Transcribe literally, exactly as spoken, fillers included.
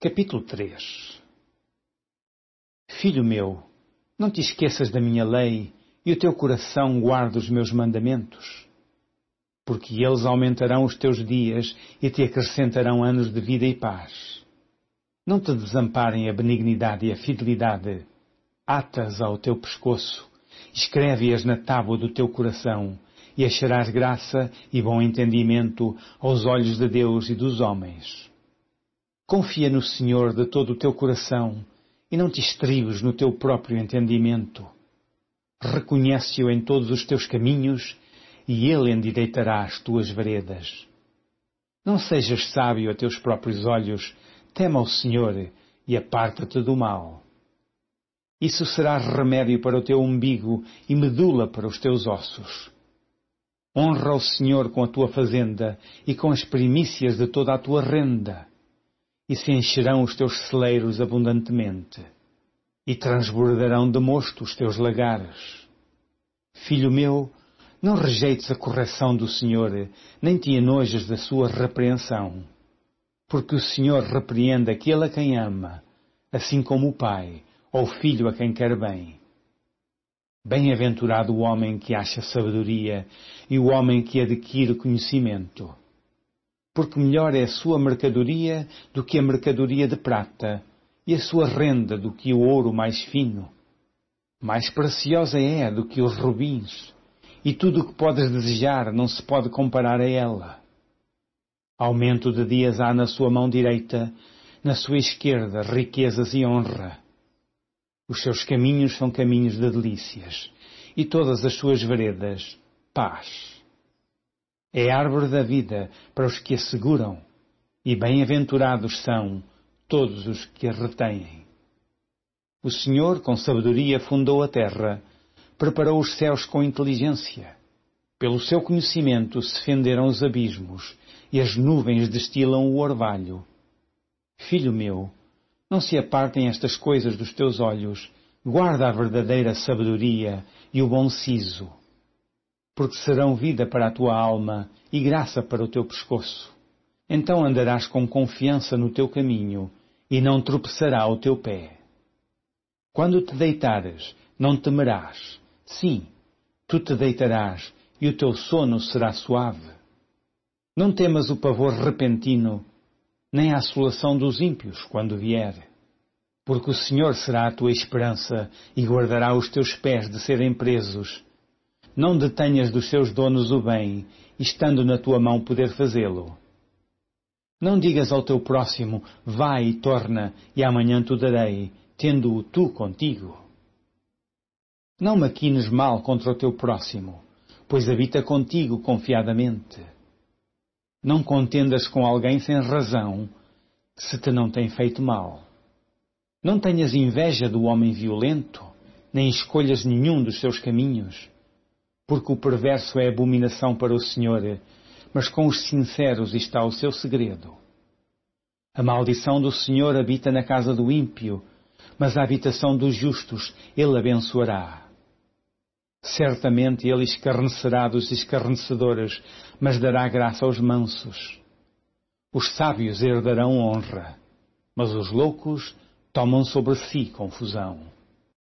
Capítulo três. Filho meu, não te esqueças da minha lei, e o teu coração guarda os meus mandamentos. Porque eles aumentarão os teus dias e te acrescentarão anos de vida e paz. Não te desamparem a benignidade e a fidelidade. Ata-as ao teu pescoço, escreve-as na tábua do teu coração, e acharás graça e bom entendimento aos olhos de Deus e dos homens. Confia no Senhor de todo o teu coração e não te estribes no teu próprio entendimento. Reconhece-o em todos os teus caminhos e Ele endireitará as tuas veredas. Não sejas sábio a teus próprios olhos, tema o Senhor e aparta-te do mal. Isso será remédio para o teu umbigo e medula para os teus ossos. Honra o Senhor com a tua fazenda e com as primícias de toda a tua renda. E se encherão os teus celeiros abundantemente, e transbordarão de mosto os teus lagares. Filho meu, não rejeites a correção do Senhor, nem te enojes da sua repreensão. Porque o Senhor repreende aquele a quem ama, assim como o pai, ou o filho a quem quer bem. Bem-aventurado o homem que acha sabedoria, e o homem que adquire conhecimento. Porque melhor é a sua mercadoria do que a mercadoria de prata, e a sua renda do que o ouro mais fino. Mais preciosa é do que os rubins, e tudo o que podes desejar não se pode comparar a ela. Aumento de dias há na sua mão direita, na sua esquerda riquezas e honra. Os seus caminhos são caminhos de delícias, e todas as suas veredas, paz. É árvore da vida para os que a seguram, e bem-aventurados são todos os que a retêm. O Senhor, com sabedoria, fundou a terra, preparou os céus com inteligência. Pelo seu conhecimento se fenderam os abismos, e as nuvens destilam o orvalho. Filho meu, não se apartem estas coisas dos teus olhos, guarda a verdadeira sabedoria e o bom siso. Porque serão vida para a tua alma e graça para o teu pescoço. Então andarás com confiança no teu caminho, e não tropeçará o teu pé. Quando te deitares, não temerás. Sim, tu te deitarás, e o teu sono será suave. Não temas o pavor repentino, nem a assolação dos ímpios quando vier. Porque o Senhor será a tua esperança, e guardará os teus pés de serem presos. Não detenhas dos seus donos o bem, estando na tua mão poder fazê-lo. Não digas ao teu próximo, vai e torna, e amanhã te darei, tendo-o tu contigo. Não maquines mal contra o teu próximo, pois habita contigo confiadamente. Não contendas com alguém sem razão, se te não tem feito mal. Não tenhas inveja do homem violento, nem escolhas nenhum dos seus caminhos. Porque o perverso é abominação para o Senhor, mas com os sinceros está o seu segredo. A maldição do Senhor habita na casa do ímpio, mas a habitação dos justos ele abençoará. Certamente ele escarnecerá dos escarnecedores, mas dará graça aos mansos. Os sábios herdarão honra, mas os loucos tomam sobre si confusão.